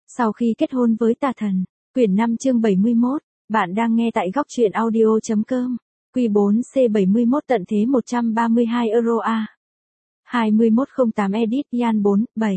Sau khi kết hôn với tà thần, quyển 5 chương 71, bạn đang nghe tại góc truyện audio.com, Q4C71 tận thế 132 euro A. 2108 edit Yan 4, 7.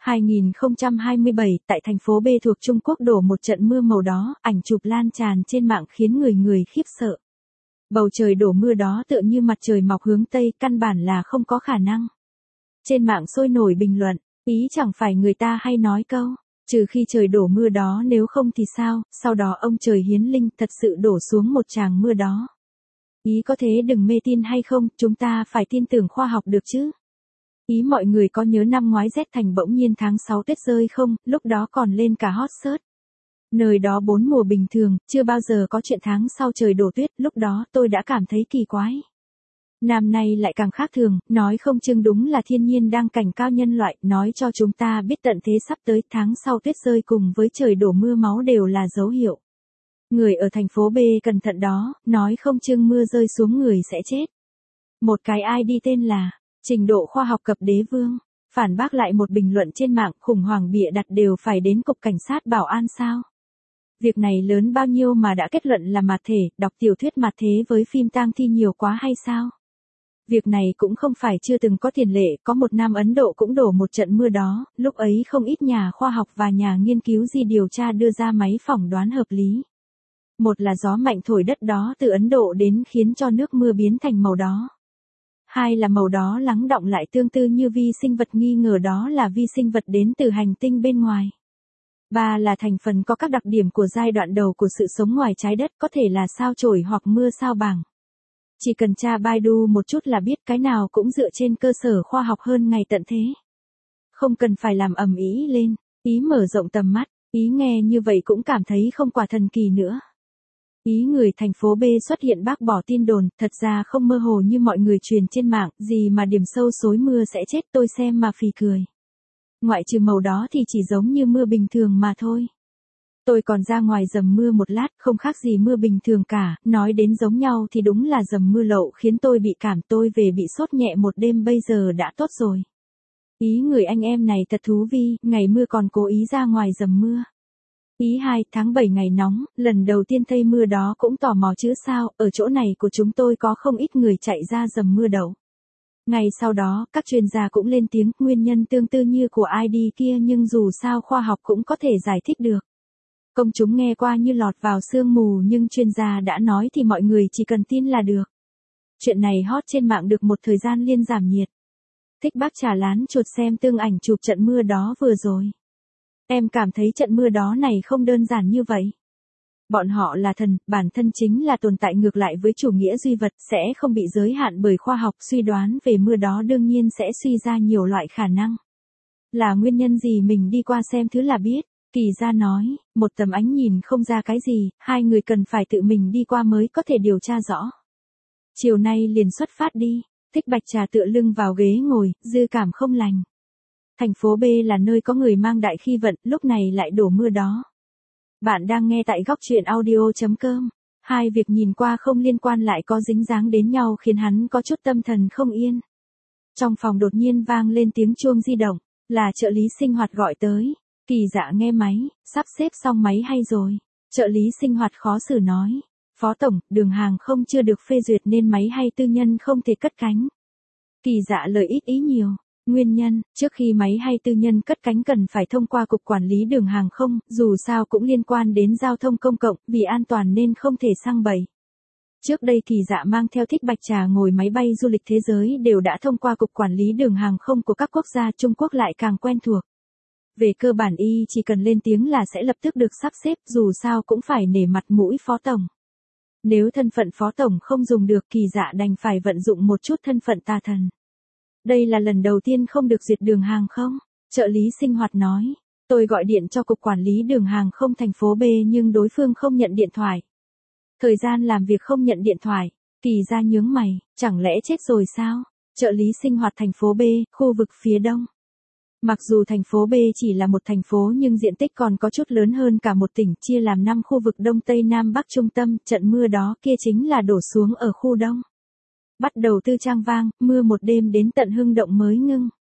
2027, tại thành phố B thuộc Trung Quốc đổ một trận mưa màu đỏ, ảnh chụp lan tràn trên mạng khiến người khiếp sợ. Bầu trời đổ mưa đó tựa như mặt trời mọc hướng Tây, căn bản là không có khả năng. Trên mạng sôi nổi bình luận, ý chẳng phải người ta hay nói câu, trừ khi trời đổ mưa đó nếu không thì sao, sau đó ông trời hiến linh thật sự đổ xuống một tràng mưa đó. Ý có thế đừng mê tin hay không, chúng ta phải tin tưởng khoa học được chứ. Ý mọi người có nhớ năm ngoái rét thành bỗng nhiên tháng 6 tuyết rơi không, lúc đó còn lên cả hot search. Nơi đó 4 mùa bình thường, chưa bao giờ có chuyện tháng sau trời đổ tuyết, lúc đó tôi đã cảm thấy kỳ quái. Năm nay lại càng khác thường, nói không chừng đúng là thiên nhiên đang cảnh cáo nhân loại, nói cho chúng ta biết tận thế sắp tới, tháng sau tuyết rơi cùng với trời đổ mưa máu đều là dấu hiệu. Người ở thành phố B cẩn thận đó, nói không chừng mưa rơi xuống người sẽ chết. Một cái ID tên là trình độ khoa học cập đế vương, phản bác lại một bình luận trên mạng, khủng hoảng bịa đặt đều phải đến cục cảnh sát bảo an sao? Việc này lớn bao nhiêu mà đã kết luận là mạt thể, đọc tiểu thuyết mạt thế với phim tang thi nhiều quá hay sao? Việc này cũng không phải chưa từng có tiền lệ, có một năm Ấn Độ cũng đổ một trận mưa đó, lúc ấy không ít nhà khoa học và nhà nghiên cứu gì điều tra đưa ra máy phỏng đoán hợp lý. Một là gió mạnh thổi đất đó từ Ấn Độ đến khiến cho nước mưa biến thành màu đó. Hai là màu đó lắng đọng lại tương tự như vi sinh vật, nghi ngờ đó là vi sinh vật đến từ hành tinh bên ngoài. Ba là thành phần có các đặc điểm của giai đoạn đầu của sự sống ngoài trái đất, có thể là sao chổi hoặc mưa sao bảng. Chỉ cần tra Baidu một chút là biết, cái nào cũng dựa trên cơ sở khoa học hơn ngày tận thế. Không cần phải làm ầm ĩ lên, ý mở rộng tầm mắt, ý nghe như vậy cũng cảm thấy không quả thần kỳ nữa. Ý người thành phố B xuất hiện bác bỏ tin đồn, thật ra không mơ hồ như mọi người truyền trên mạng, gì mà điểm sâu xối mưa sẽ chết, tôi xem mà phì cười. Ngoại trừ màu đó thì chỉ giống như mưa bình thường mà thôi. Tôi còn ra ngoài dầm mưa một lát, không khác gì mưa bình thường cả, nói đến giống nhau thì đúng là dầm mưa lậu khiến tôi bị cảm, tôi về bị sốt nhẹ một đêm bây giờ đã tốt rồi. Ý người anh em này thật thú vi, ngày mưa còn cố ý ra ngoài dầm mưa. Ý 2, tháng 7 ngày nóng, lần đầu tiên thấy mưa đó cũng tò mò chứ sao, ở chỗ này của chúng tôi có không ít người chạy ra dầm mưa đậu. Ngày sau đó, các chuyên gia cũng lên tiếng, nguyên nhân tương tự như của ID kia nhưng dù sao khoa học cũng có thể giải thích được. Công chúng nghe qua như lọt vào sương mù nhưng chuyên gia đã nói thì mọi người chỉ cần tin là được. Chuyện này hot trên mạng được một thời gian liên giảm nhiệt. Thích bác Trà Lán chuột xem tương ảnh chụp trận mưa đó vừa rồi. Em cảm thấy trận mưa đó này không đơn giản như vậy. Bọn họ là thần, bản thân chính là tồn tại ngược lại với chủ nghĩa duy vật, sẽ không bị giới hạn bởi khoa học, suy đoán về mưa đó đương nhiên sẽ suy ra nhiều loại khả năng. Là nguyên nhân gì mình đi qua xem thứ là biết. Kỳ gia nói, một tầm ánh nhìn không ra cái gì, hai người cần phải tự mình đi qua mới có thể điều tra rõ. Chiều nay liền xuất phát đi, Thích Bạch Trà tựa lưng vào ghế ngồi, dư cảm không lành. Thành phố B là nơi có người mang đại khí vận, lúc này lại đổ mưa đó. Bạn đang nghe tại góc truyện audio.com. Hai việc nhìn qua không liên quan lại có dính dáng đến nhau khiến hắn có chút tâm thần không yên. Trong phòng đột nhiên vang lên tiếng chuông di động, là trợ lý sinh hoạt gọi tới. Kỳ Dạ nghe máy, sắp xếp xong máy hay rồi. Trợ lý sinh hoạt khó xử nói. Phó tổng, đường hàng không chưa được phê duyệt nên máy hay tư nhân không thể cất cánh. Kỳ Dạ lời ít ý nhiều. Nguyên nhân, trước khi máy hay tư nhân cất cánh cần phải thông qua Cục Quản lý Đường Hàng không, dù sao cũng liên quan đến giao thông công cộng, vì an toàn nên không thể sang bậy. Trước đây Kỳ Dạ mang theo Thích Bạch Trà ngồi máy bay du lịch thế giới đều đã thông qua Cục Quản lý Đường Hàng không của các quốc gia, Trung Quốc lại càng quen thuộc. Về cơ bản y chỉ cần lên tiếng là sẽ lập tức được sắp xếp, dù sao cũng phải nể mặt mũi phó tổng. Nếu thân phận phó tổng không dùng được, Kỳ Dạ đành phải vận dụng một chút thân phận tà thần. Đây là lần đầu tiên không được duyệt đường hàng không? Trợ lý sinh hoạt nói. Tôi gọi điện cho Cục Quản lý Đường Hàng không thành phố B nhưng đối phương không nhận điện thoại. Thời gian làm việc không nhận điện thoại. Kỳ gia nhướng mày, chẳng lẽ chết rồi sao? Trợ lý sinh hoạt thành phố B, khu vực phía đông. Mặc dù thành phố B chỉ là một thành phố nhưng diện tích còn có chút lớn hơn cả một tỉnh, chia làm 5 khu vực Đông Tây Nam Bắc Trung Tâm, trận mưa đó kia chính là đổ xuống ở khu đông. Bắt đầu từ Trang Vang, mưa một đêm đến tận Hưng Động mới ngưng.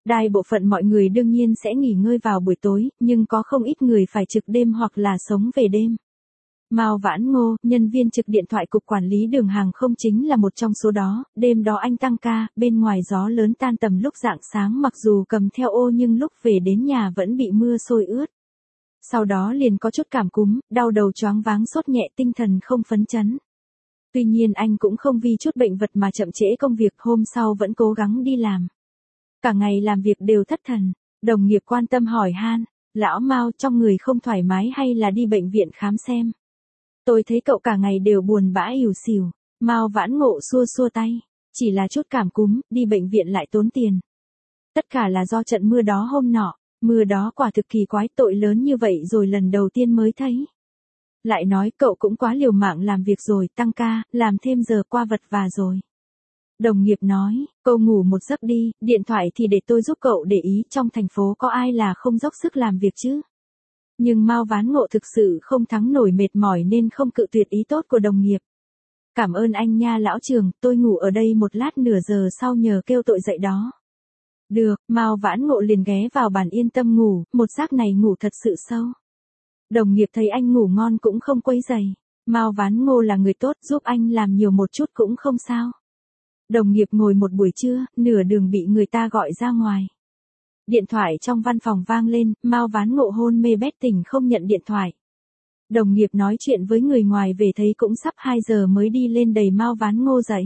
Đại bộ phận mọi người đương nhiên sẽ nghỉ ngơi vào buổi tối, nhưng có không ít người phải trực đêm hoặc là sống về đêm. Mao Vãn Ngô, nhân viên trực điện thoại cục quản lý đường hàng không chính là một trong số đó, đêm đó anh tăng ca, bên ngoài gió lớn tan tầm lúc rạng sáng mặc dù cầm theo ô nhưng lúc về đến nhà vẫn bị mưa xối ướt. Sau đó liền có chút cảm cúm, đau đầu choáng váng sốt nhẹ tinh thần không phấn chấn. Tuy nhiên anh cũng không vì chút bệnh vật mà chậm trễ công việc, hôm sau vẫn cố gắng đi làm. Cả ngày làm việc đều thất thần, đồng nghiệp quan tâm hỏi han, lão Mao trong người không thoải mái hay là đi bệnh viện khám xem. Tôi thấy cậu cả ngày đều buồn bã ỉu xìu, Mao Vãn Ngộ xua xua tay, chỉ là chút cảm cúm, đi bệnh viện lại tốn tiền. Tất cả là do trận mưa đó hôm nọ, mưa đó quả thực kỳ quái, tội lớn như vậy rồi lần đầu tiên mới thấy. Lại nói cậu cũng quá liều mạng làm việc rồi, tăng ca, làm thêm giờ qua vật vả rồi. Đồng nghiệp nói, cậu ngủ một giấc đi, điện thoại thì để tôi giúp cậu để ý, trong thành phố có ai là không dốc sức làm việc chứ. Nhưng Mao Vãn Ngộ thực sự không thắng nổi mệt mỏi nên không cự tuyệt ý tốt của đồng nghiệp. Cảm ơn anh nha lão Trường, tôi ngủ ở đây một lát nửa giờ sau nhờ kêu tội dậy đó. Được, Mao Vãn Ngộ liền ghé vào bàn yên tâm ngủ, một giấc này ngủ thật sự sâu. Đồng nghiệp thấy anh ngủ ngon cũng không quấy rầy. Mao Vãn Ngô là người tốt, giúp anh làm nhiều một chút cũng không sao. Đồng nghiệp ngồi một buổi trưa, nửa đường bị người ta gọi ra ngoài. Điện thoại trong văn phòng vang lên, Mao Vãn Ngộ hôn mê bét tỉnh không nhận điện thoại. Đồng nghiệp nói chuyện với người ngoài về thấy cũng sắp 2 giờ mới đi lên đẩy Mao Vãn Ngô dậy.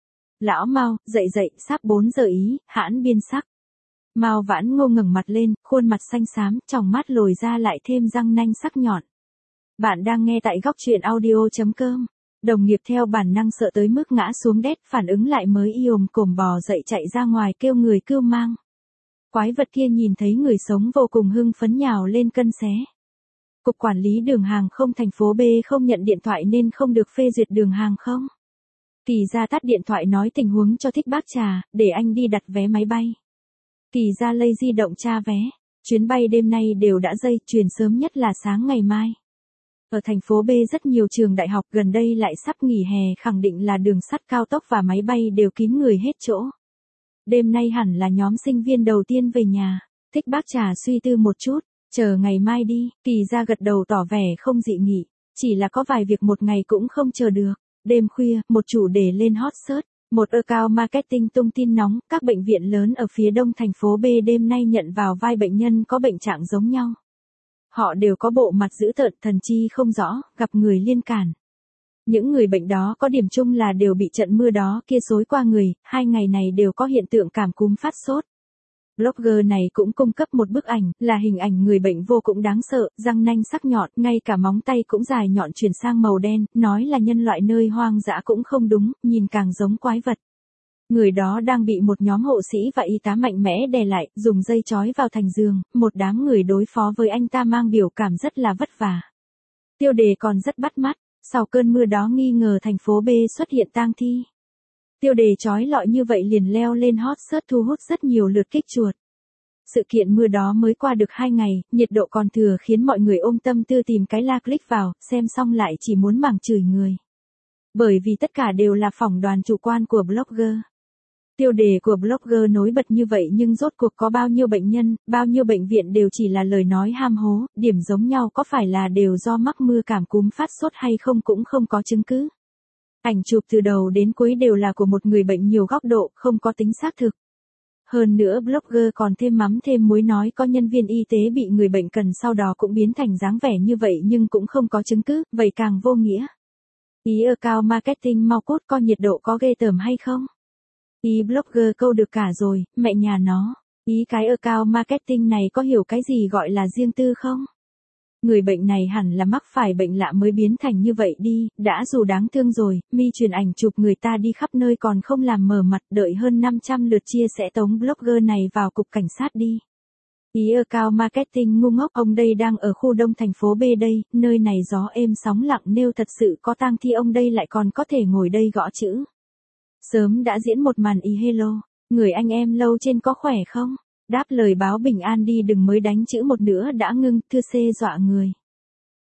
Lão Mao, dậy dậy, sắp 4 giờ ý, hãn biên sắc. Mao Vãn Ngô ngẩng mặt lên, khuôn mặt xanh xám, tròng mắt lồi ra lại thêm răng nanh sắc nhọn. Bạn đang nghe tại góc truyện audio.com. Đồng nghiệp theo bản năng sợ tới mức ngã xuống đét, phản ứng lại mới ôm cồm bò dậy chạy ra ngoài kêu người cưu mang. Quái vật kia nhìn thấy người sống vô cùng hưng phấn nhào lên cân xé. Cục quản lý đường hàng không thành phố B không nhận điện thoại nên không được phê duyệt đường hàng không. Kỳ gia tắt điện thoại nói tình huống cho Thích Bác Trà, để anh đi đặt vé máy bay. Kỳ gia lây di động tra vé, chuyến bay đêm nay đều đã dây, chuyển sớm nhất là sáng ngày mai. Ở thành phố B rất nhiều trường đại học gần đây lại sắp nghỉ hè, khẳng định là đường sắt cao tốc và máy bay đều kín người hết chỗ. Đêm nay hẳn là nhóm sinh viên đầu tiên về nhà. Thích Bác Trà suy tư một chút, chờ ngày mai đi, Kỳ gia gật đầu tỏ vẻ không dị nghị, chỉ là có vài việc một ngày cũng không chờ được. Đêm khuya, một chủ đề lên hot search, một account marketing tung tin nóng, các bệnh viện lớn ở phía đông thành phố B đêm nay nhận vào vai bệnh nhân có bệnh trạng giống nhau. Họ đều có bộ mặt dữ tợn, thần chi không rõ, gặp người liên cản. Những người bệnh đó có điểm chung là đều bị trận mưa đó kia xối qua người, 2 ngày này đều có hiện tượng cảm cúm phát sốt. Blogger này cũng cung cấp một bức ảnh, là hình ảnh người bệnh vô cùng đáng sợ, răng nanh sắc nhọn, ngay cả móng tay cũng dài nhọn chuyển sang màu đen, nói là nhân loại nơi hoang dã cũng không đúng, nhìn càng giống quái vật. Người đó đang bị một nhóm hộ sĩ và y tá mạnh mẽ đè lại, dùng dây trói vào thành giường, một đám người đối phó với anh ta mang biểu cảm rất là vất vả. Tiêu đề còn rất bắt mắt, sau cơn mưa đó nghi ngờ thành phố B xuất hiện tang thi. Tiêu đề chói lọi như vậy liền leo lên hot search thu hút rất nhiều lượt kích chuột. Sự kiện mưa đó mới qua được 2 ngày, nhiệt độ còn thừa khiến mọi người ôm tâm tư tìm cái la click vào, xem xong lại chỉ muốn mảng chửi người. Bởi vì tất cả đều là phỏng đoán chủ quan của blogger. Tiêu đề của blogger nổi bật như vậy nhưng rốt cuộc có bao nhiêu bệnh nhân, bao nhiêu bệnh viện đều chỉ là lời nói ham hố, điểm giống nhau có phải là đều do mắc mưa cảm cúm phát sốt hay không cũng không có chứng cứ. Ảnh chụp từ đầu đến cuối đều là của một người bệnh nhiều góc độ, không có tính xác thực. Hơn nữa blogger còn thêm mắm thêm muối nói có nhân viên y tế bị người bệnh cần sau đó cũng biến thành dáng vẻ như vậy nhưng cũng không có chứng cứ, vậy càng vô nghĩa. Ý account marketing mau cốt coi nhiệt độ có ghê tởm hay không? Ý blogger câu được cả rồi, mẹ nhà nó. Ý cái account marketing này có hiểu cái gì gọi là riêng tư không? Người bệnh này hẳn là mắc phải bệnh lạ mới biến thành như vậy đi, đã dù đáng thương rồi, mi truyền ảnh chụp người ta đi khắp nơi còn không làm mờ mặt, đợi hơn 500 lượt chia sẻ tống blogger này vào cục cảnh sát đi. Ý account marketing ngu ngốc, ông đây đang ở khu đông thành phố B đây, nơi này gió êm sóng lặng, nếu thật sự có tang thi ông đây lại còn có thể ngồi đây gõ chữ. Sớm đã diễn một màn ý hello, người anh em lâu trên có khỏe không? Đáp lời báo bình an đi đừng mới đánh chữ một nữa đã ngưng, thưa xê dọa người.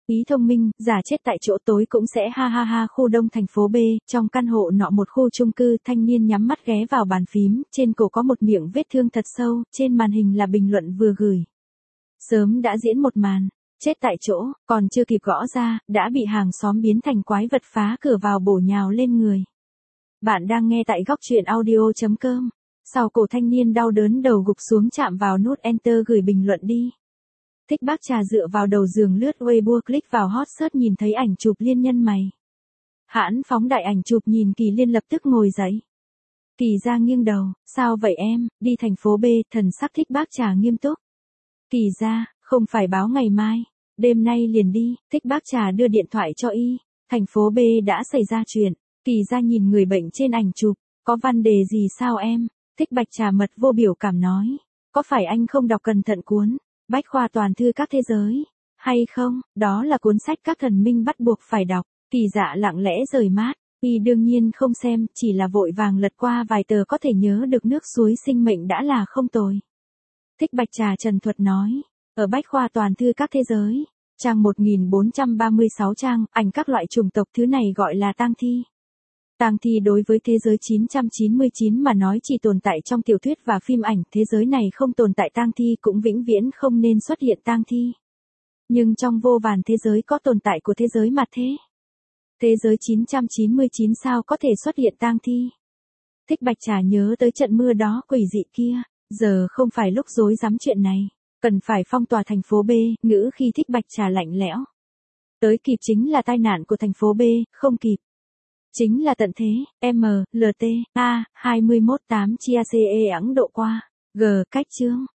Ý thông minh, giả chết tại chỗ tối cũng sẽ ha ha ha. Khu đông thành phố B, trong căn hộ nọ một khu chung cư, thanh niên nhắm mắt ghé vào bàn phím, trên cổ có một miệng vết thương thật sâu, trên màn hình là bình luận vừa gửi. Sớm đã diễn một màn, chết tại chỗ, còn chưa kịp gõ ra, đã bị hàng xóm biến thành quái vật phá cửa vào bổ nhào lên người. Bạn đang nghe tại góc truyện audio.com. Sau cổ thanh niên đau đớn đầu gục xuống chạm vào nút Enter gửi bình luận đi. Thích bác trà dựa vào đầu giường lướt Weibo click vào hot search nhìn thấy ảnh chụp Liên nhân mày. Hãn phóng đại ảnh chụp nhìn Kỳ Liên lập tức ngồi dậy. Kỳ ra nghiêng đầu, sao vậy em, đi thành phố B, thần sắc Thích bác trà nghiêm túc. Kỳ ra, không phải báo ngày mai, đêm nay liền đi. Thích bác trà đưa điện thoại cho y, thành phố B đã xảy ra chuyện. Kỳ ra nhìn người bệnh trên ảnh chụp, có vấn đề gì sao em? Thích bạch trà mật vô biểu cảm nói, có phải anh không đọc cẩn thận cuốn Bách khoa toàn thư các thế giới, hay không? Đó là cuốn sách các thần minh bắt buộc phải đọc. Kỳ dạ lặng lẽ rời mát, y đương nhiên không xem, chỉ là vội vàng lật qua vài tờ có thể nhớ được nước suối sinh mệnh đã là không tồi. Thích bạch trà trần thuật nói, ở Bách khoa toàn thư các thế giới, trang 1436 trang, ảnh các loại chủng tộc thứ này gọi là tang thi. Tang thi đối với thế giới 999 mà nói chỉ tồn tại trong tiểu thuyết và phim ảnh, thế giới này không tồn tại tang thi cũng vĩnh viễn không nên xuất hiện tang thi. Nhưng trong vô vàn thế giới có tồn tại của thế giới mặt thế. Thế giới 999 sao có thể xuất hiện tang thi? Thích bạch trà nhớ tới trận mưa đó quỷ dị kia, giờ không phải lúc rối rắm chuyện này, cần phải phong tỏa thành phố B, ngữ khi thích bạch trà lạnh lẽo. Tới kịp chính là tai nạn của thành phố B, không kịp. Chính là tận thế, MLT, A, 21 8 chia CE ẵng độ qua, G cách chương.